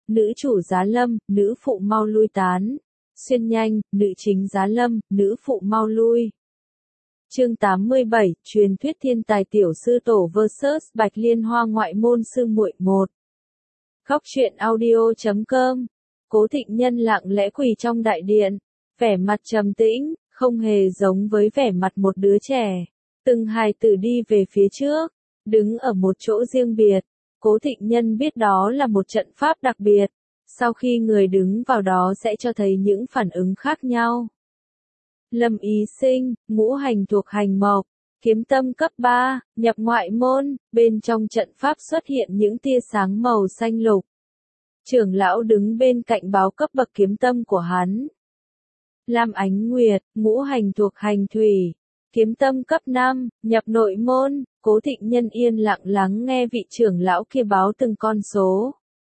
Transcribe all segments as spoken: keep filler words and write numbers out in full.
nữ chủ giá lâm, nữ phụ mau lui tán. Xuyên nhanh, nữ chính giá lâm, nữ phụ mau lui. Chương tám mươi bảy, truyền thuyết thiên tài tiểu sư tổ versus Bạch Liên Hoa ngoại môn sư muội một. Góc truyện audio chấm com. Cố Thịnh Nhân lặng lẽ quỳ trong đại điện, vẻ mặt trầm tĩnh, không hề giống với vẻ mặt một đứa trẻ. Từng hài tử đi về phía trước, đứng ở một chỗ riêng biệt. Cố Thịnh Nhân biết đó là một trận pháp đặc biệt. Sau khi người đứng vào đó sẽ cho thấy những phản ứng khác nhau. Lâm Ý Sinh, ngũ hành thuộc hành mộc, kiếm tâm cấp ba, nhập ngoại môn, bên trong trận pháp xuất hiện những tia sáng màu xanh lục. Trưởng lão đứng bên cạnh báo cấp bậc kiếm tâm của hắn. Lam Ánh Nguyệt, ngũ hành thuộc hành thủy, kiếm tâm cấp năm, nhập nội môn. Cố Thịnh Nhân yên lặng lắng nghe vị trưởng lão kia báo từng con số.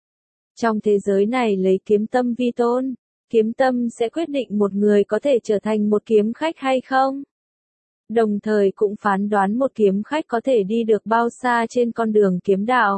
Trong thế giới này lấy kiếm tâm vi tôn, kiếm tâm sẽ quyết định một người có thể trở thành một kiếm khách hay không. Đồng thời cũng phán đoán một kiếm khách có thể đi được bao xa trên con đường kiếm đạo.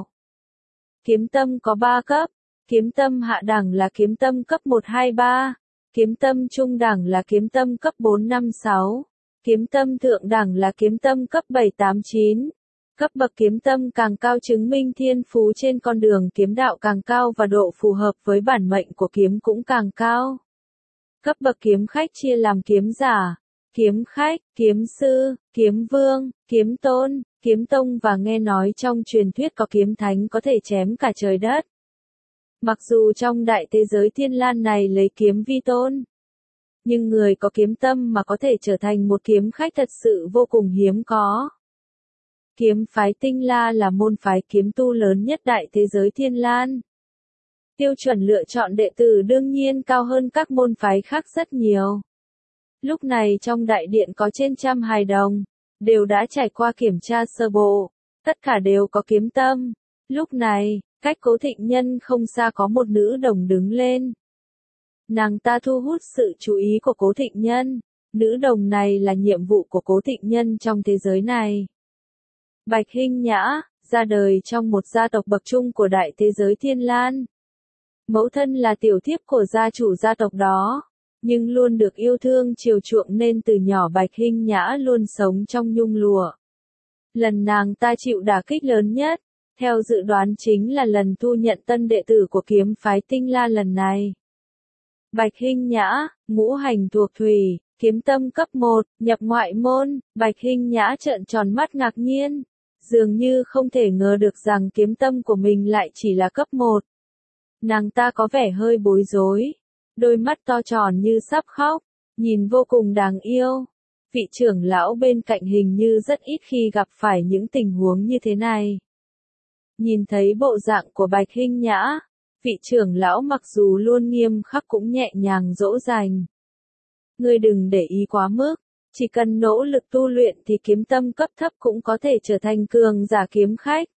Kiếm tâm có ba cấp, kiếm tâm hạ đẳng là kiếm tâm cấp một hai ba, kiếm tâm trung đẳng là kiếm tâm cấp bốn năm sáu, kiếm tâm thượng đẳng là kiếm tâm cấp bảy tám chín. Cấp bậc kiếm tâm càng cao chứng minh thiên phú trên con đường kiếm đạo càng cao và độ phù hợp với bản mệnh của kiếm cũng càng cao. Cấp bậc kiếm khách chia làm kiếm giả, kiếm khách, kiếm sư, kiếm vương, kiếm tôn, kiếm tông và nghe nói trong truyền thuyết có kiếm thánh có thể chém cả trời đất. Mặc dù trong đại thế giới thiên lan này lấy kiếm vi tôn, nhưng người có kiếm tâm mà có thể trở thành một kiếm khách thật sự vô cùng hiếm có. Kiếm phái Tinh La là môn phái kiếm tu lớn nhất đại thế giới thiên lan. Tiêu chuẩn lựa chọn đệ tử đương nhiên cao hơn các môn phái khác rất nhiều. Lúc này trong đại điện có trên trăm hài đồng, đều đã trải qua kiểm tra sơ bộ, tất cả đều có kiếm tâm. Lúc này, cách Cố Thịnh Nhân không xa có một nữ đồng đứng lên. Nàng ta thu hút sự chú ý của Cố Thịnh Nhân, nữ đồng này là nhiệm vụ của Cố Thịnh Nhân trong thế giới này. Bạch Hinh Nhã, ra đời trong một gia tộc bậc trung của đại thế giới thiên lan. Mẫu thân là tiểu thiếp của gia chủ gia tộc đó, nhưng luôn được yêu thương chiều chuộng nên từ nhỏ Bạch Hinh Nhã luôn sống trong nhung lụa. Lần nàng ta chịu đả kích lớn nhất, theo dự đoán chính là lần thu nhận tân đệ tử của kiếm phái Tinh La lần này. Bạch Hinh Nhã, ngũ hành thuộc thủy, kiếm tâm cấp một, nhập ngoại môn. Bạch Hinh Nhã trợn tròn mắt ngạc nhiên, dường như không thể ngờ được rằng kiếm tâm của mình lại chỉ là cấp một. Nàng ta có vẻ hơi bối rối, đôi mắt to tròn như sắp khóc, nhìn vô cùng đáng yêu. Vị trưởng lão bên cạnh hình như rất ít khi gặp phải những tình huống như thế này. Nhìn thấy bộ dạng của Bạch Hinh Nhã, vị trưởng lão mặc dù luôn nghiêm khắc cũng nhẹ nhàng dỗ dành. Ngươi đừng để ý quá mức, chỉ cần nỗ lực tu luyện thì kiếm tâm cấp thấp cũng có thể trở thành cường giả kiếm khách.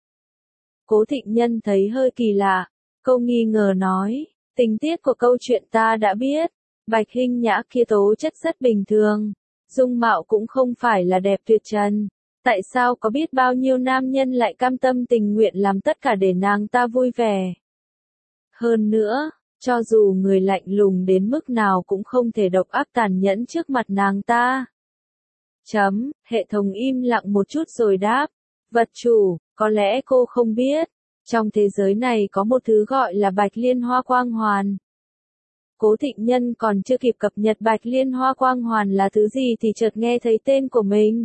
Cố Thịnh Nhân thấy hơi kỳ lạ, câu nghi ngờ nói, tình tiết của câu chuyện ta đã biết, Bạch Hinh Nhã kia tố chất rất bình thường, dung mạo cũng không phải là đẹp tuyệt trần. Tại sao có biết bao nhiêu nam nhân lại cam tâm tình nguyện làm tất cả để nàng ta vui vẻ? Hơn nữa, cho dù người lạnh lùng đến mức nào cũng không thể độc ác tàn nhẫn trước mặt nàng ta. Chấm, hệ thống im lặng một chút rồi đáp. Vật chủ, có lẽ cô không biết, trong thế giới này có một thứ gọi là Bạch Liên Hoa Quang Hoàn. Cố Thịnh Nhân còn chưa kịp cập nhật Bạch Liên Hoa Quang Hoàn là thứ gì thì chợt nghe thấy tên của mình.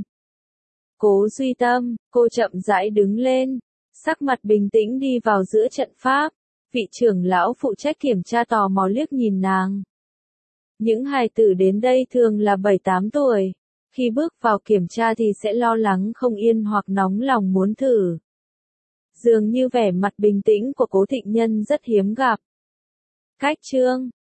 Cố Duy Tâm, cô chậm rãi đứng lên, sắc mặt bình tĩnh đi vào giữa trận pháp. Vị trưởng lão phụ trách kiểm tra tò mò liếc nhìn nàng. Những hài tử đến đây thường là bảy tám tuổi, khi bước vào kiểm tra thì sẽ lo lắng không yên hoặc nóng lòng muốn thử. Dường như vẻ mặt bình tĩnh của Cố Thịnh Nhân rất hiếm gặp. Cách chương,